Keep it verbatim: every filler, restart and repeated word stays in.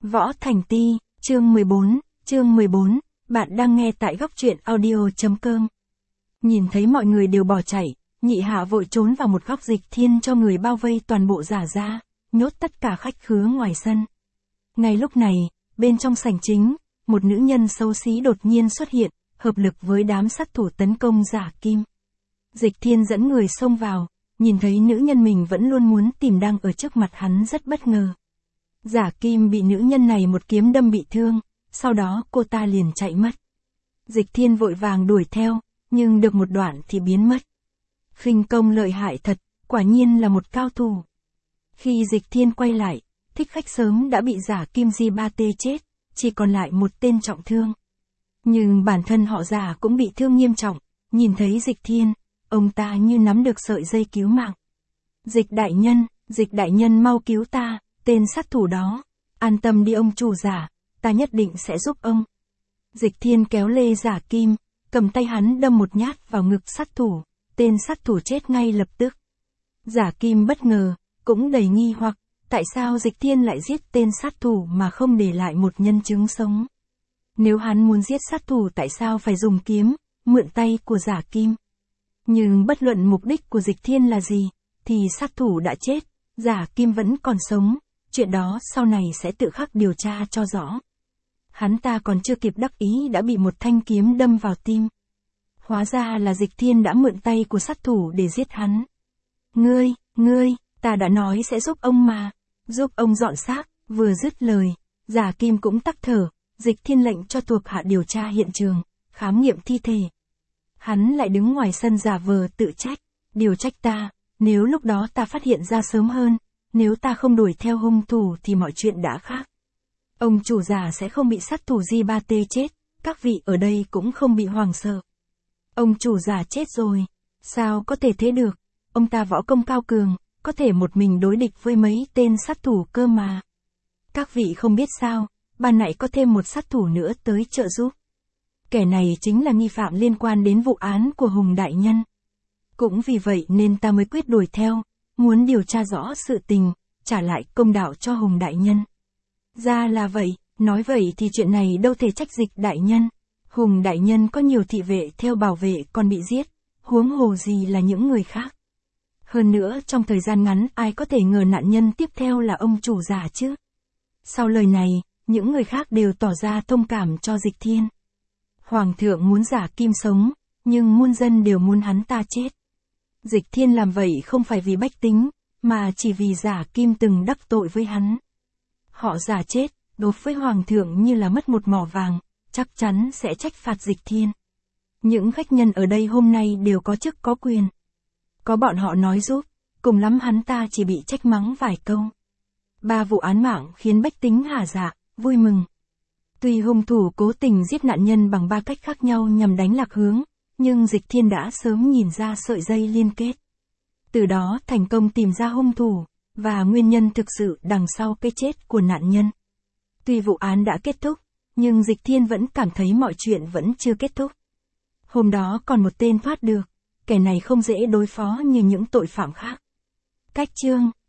Võ Thành Ti, chương mười bốn, chương mười bốn, bạn đang nghe tại góc truyện audio.com. Nhìn thấy mọi người đều bỏ chạy, Nhị Hạ vội trốn vào một góc Dịch Thiên cho người bao vây toàn bộ giả ra, nhốt tất cả khách khứa ngoài sân. Ngay lúc này, bên trong sảnh chính, một nữ nhân xấu xí đột nhiên xuất hiện, hợp lực với đám sát thủ tấn công Giả Kim. Dịch Thiên dẫn người xông vào, nhìn thấy nữ nhân mình vẫn luôn muốn tìm đang ở trước mặt hắn rất bất ngờ. Giả Kim bị nữ nhân này một kiếm đâm bị thương, sau đó cô ta liền chạy mất. Dịch Thiên vội vàng đuổi theo, nhưng được một đoạn thì biến mất. Khinh công lợi hại thật, quả nhiên là một cao thủ. Khi Dịch Thiên quay lại, thích khách sớm đã bị Giả Kim di ba tê chết, chỉ còn lại một tên trọng thương. Nhưng bản thân họ Giả cũng bị thương nghiêm trọng, nhìn thấy Dịch Thiên, ông ta như nắm được sợi dây cứu mạng. Dịch đại nhân, Dịch đại nhân mau cứu ta, tên sát thủ đó. An tâm đi ông chủ Giả, ta nhất định sẽ giúp ông. Dịch Thiên kéo lê Giả Kim, cầm tay hắn đâm một nhát vào ngực sát thủ, tên sát thủ chết ngay lập tức. Giả Kim bất ngờ, cũng đầy nghi hoặc, tại sao Dịch Thiên lại giết tên sát thủ mà không để lại một nhân chứng sống. Nếu hắn muốn giết sát thủ tại sao phải dùng kiếm, mượn tay của Giả Kim. Nhưng bất luận mục đích của Dịch Thiên là gì, thì sát thủ đã chết, Giả Kim vẫn còn sống, chuyện đó sau này sẽ tự khắc điều tra cho rõ. Hắn ta còn chưa kịp đắc ý đã bị một thanh kiếm đâm vào tim. Hóa ra là Dịch Thiên đã mượn tay của sát thủ để giết hắn. Ngươi, ngươi, ta đã nói sẽ giúp ông mà, giúp ông dọn xác. Vừa dứt lời, Giả Kim cũng tắc thở, Dịch Thiên lệnh cho thuộc hạ điều tra hiện trường, khám nghiệm thi thể. Hắn lại đứng ngoài sân giả vờ tự trách, điều trách ta, nếu lúc đó ta phát hiện ra sớm hơn, nếu ta không đuổi theo hung thủ thì mọi chuyện đã khác. Ông chủ Giả sẽ không bị sát thủ di ba tê chết, các vị ở đây cũng không bị hoảng sợ. Ông chủ Giả chết rồi, sao có thể thế được, ông ta võ công cao cường, có thể một mình đối địch với mấy tên sát thủ cơ mà. Các vị không biết sao, ban nãy có thêm một sát thủ nữa tới trợ giúp. Kẻ này chính là nghi phạm liên quan đến vụ án của Hùng Đại Nhân. Cũng vì vậy nên ta mới quyết đuổi theo, muốn điều tra rõ sự tình, trả lại công đạo cho Hùng Đại Nhân. Ra là vậy, nói vậy thì chuyện này đâu thể trách Dịch Đại Nhân. Hùng Đại Nhân có nhiều thị vệ theo bảo vệ còn bị giết, huống hồ gì là những người khác. Hơn nữa trong thời gian ngắn ai có thể ngờ nạn nhân tiếp theo là ông chủ Giả chứ. Sau lời này, những người khác đều tỏ ra thông cảm cho Dịch Thiên. Hoàng thượng muốn Giả Kim sống, nhưng muôn dân đều muốn hắn ta chết. Dịch Thiên làm vậy không phải vì bách tính, mà chỉ vì Giả Kim từng đắc tội với hắn. Họ Giả chết, đối với Hoàng thượng như là mất một mỏ vàng, chắc chắn sẽ trách phạt Dịch Thiên. Những khách nhân ở đây hôm nay đều có chức có quyền. Có bọn họ nói giúp, cùng lắm hắn ta chỉ bị trách mắng vài câu. Ba vụ án mạng khiến bách tính hả dạ, vui mừng. Tuy hung thủ cố tình giết nạn nhân bằng ba cách khác nhau nhằm đánh lạc hướng, nhưng Dịch Thiên đã sớm nhìn ra sợi dây liên kết. Từ đó thành công tìm ra hung thủ, và nguyên nhân thực sự đằng sau cái chết của nạn nhân. Tuy vụ án đã kết thúc, nhưng Dịch Thiên vẫn cảm thấy mọi chuyện vẫn chưa kết thúc. Hôm đó còn một tên thoát được, kẻ này không dễ đối phó như những tội phạm khác. Cách chương